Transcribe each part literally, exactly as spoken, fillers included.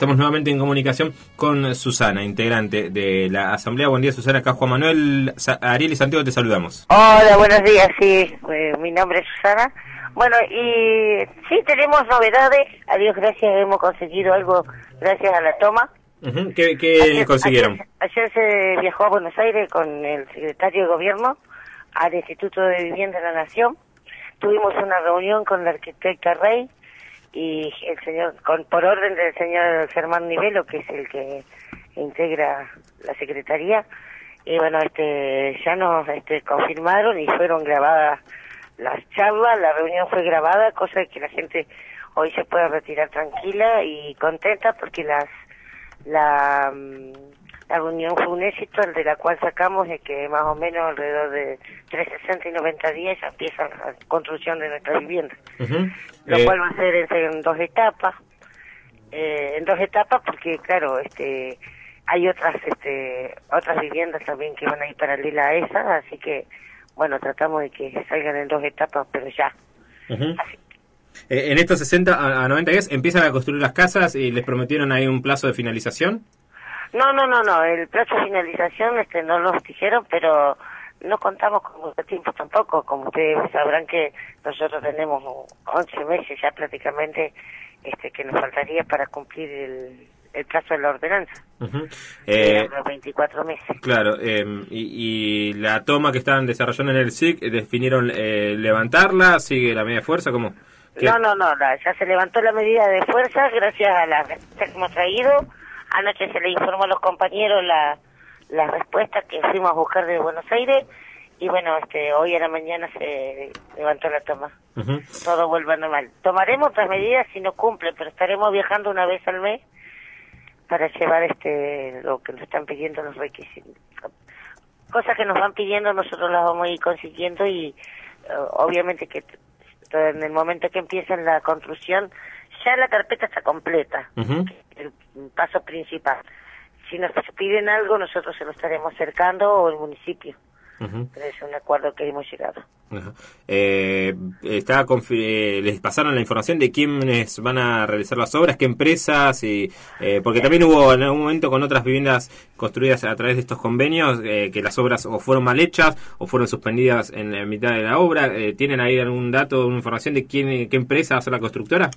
Estamos nuevamente en comunicación con Susana, integrante de la Asamblea. Buen día, Susana. Acá Juan Manuel, Sa Ariel y Santiago, te saludamos. Hola, buenos días, sí. Eh, mi nombre es Susana. Bueno, y sí, tenemos novedades. A Dios gracias, hemos conseguido algo gracias a la toma. Uh-huh. ¿Qué, qué ayer, consiguieron? Ayer, ayer se viajó a Buenos Aires con el secretario de Gobierno al Instituto de Vivienda de la Nación. Tuvimos una reunión con la arquitecta Rey y el señor, con por orden del señor Germán Nivelo, que es el que integra la secretaría, y bueno, este ya nos este, confirmaron y fueron grabadas las charlas, la reunión fue grabada, cosa que la gente hoy se puede retirar tranquila y contenta porque las la, la reunión fue un éxito, el de la cual sacamos de que más o menos alrededor de entre sesenta y noventa días ya empieza la construcción de nuestra vivienda. Uh-huh. Lo eh... cual va a ser en, en dos etapas, eh, en dos etapas porque claro, este hay otras este otras viviendas también que van a ir paralela a esa, así que bueno, tratamos de que salgan en dos etapas, pero ya. Uh-huh. Eh, en estos sesenta a noventa días empiezan a construir las casas y les prometieron ahí un plazo de finalización. No, no, no, no, el plazo de finalización este no nos dijeron, pero no contamos con mucho tiempo tampoco, como ustedes sabrán que nosotros tenemos once meses ya prácticamente este que nos faltaría para cumplir el, el plazo de la ordenanza. Uh-huh. eh, los veinticuatro meses. Claro, eh, y, y la toma que estaban desarrollando en el S I C, ¿definieron eh, levantarla? ¿Sigue la medida de fuerza? ¿Cómo? ¿Qué? No, no, no, la, ya se levantó la medida de fuerza gracias a las respuestas que hemos traído. Anoche se le informó a los compañeros la, la respuesta que fuimos a buscar de Buenos Aires y bueno, este hoy a la mañana se levantó la toma. Uh-huh. Todo vuelve a normal. Tomaremos otras medidas si no cumplen, pero estaremos viajando una vez al mes para llevar este lo que nos están pidiendo los requisitos. Cosas que nos van pidiendo nosotros las vamos a ir consiguiendo y uh, obviamente que en el momento que empieza la construcción ya la carpeta está completa. Uh-huh. El paso principal. Si nos piden algo nosotros se lo estaremos acercando o el municipio. Uh-huh. Pero es un acuerdo que hemos llegado. Uh-huh. eh, está eh, les pasaron la información de quiénes van a realizar las obras, qué empresas, y eh, porque también hubo en algún momento con otras viviendas construidas a través de estos convenios eh, que las obras o fueron mal hechas o fueron suspendidas en la mitad de la obra. Eh, ¿tienen ahí algún dato, una información de quién, qué empresa va a ser la constructora?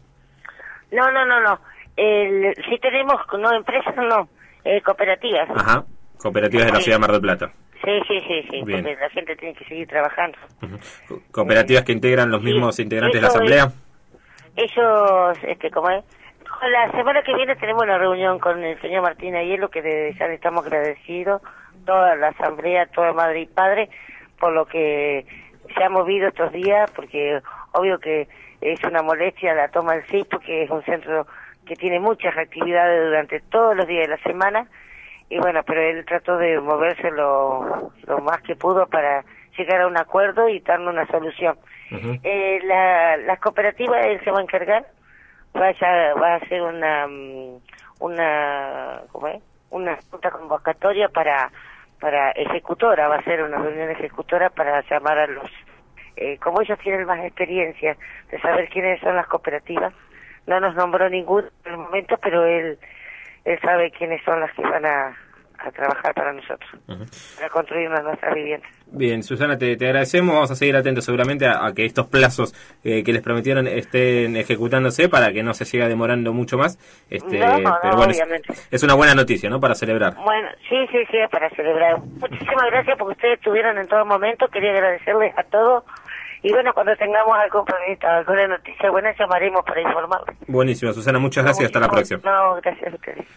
No, no, no, no. El, sí tenemos, no empresas, no, eh, cooperativas. Ajá, cooperativas de la ciudad de Mar del Plata. Sí, sí, sí, sí, bien. Porque la gente tiene que seguir trabajando. Uh-huh. ¿Cooperativas eh, que integran los mismos sí, integrantes de la Asamblea? Es, ellos, este, como es, la semana que viene tenemos una reunión con el señor Martín Aiello, que de, ya le estamos agradecidos, toda la Asamblea, toda Madre y Padre, por lo que se ha movido estos días, porque obvio que es una molestia la toma del S I C, porque es un centro que tiene muchas actividades durante todos los días de la semana, y bueno, pero él trató de moverse lo, lo más que pudo para llegar a un acuerdo y darnos una solución. Uh-huh. eh, la, las cooperativas él se va a encargar, vaya, va a hacer una una ¿cómo es? Una junta convocatoria para para ejecutora, va a ser una reunión ejecutora para llamar a los eh, como ellos tienen más experiencia de saber quiénes son las cooperativas. No nos nombró ninguno en el momento, pero él él sabe quiénes son las que van a, a trabajar para nosotros, uh-huh. para construir nuestras viviendas. Bien, Susana, te, te agradecemos. Vamos a seguir atentos seguramente a, a que estos plazos eh, que les prometieron estén ejecutándose para que no se siga demorando mucho más. Este, no, no, pero bueno, obviamente. Es, es una buena noticia, ¿no? Para celebrar. Bueno, sí, sí, sí, es para celebrar. Muchísimas gracias porque ustedes estuvieron en todo momento. Quería agradecerles a todos. Y bueno, cuando tengamos algún problema, alguna noticia buena, llamaremos para informarles. Buenísimo, Susana, muchas gracias. No, hasta la próxima. No, gracias a ustedes.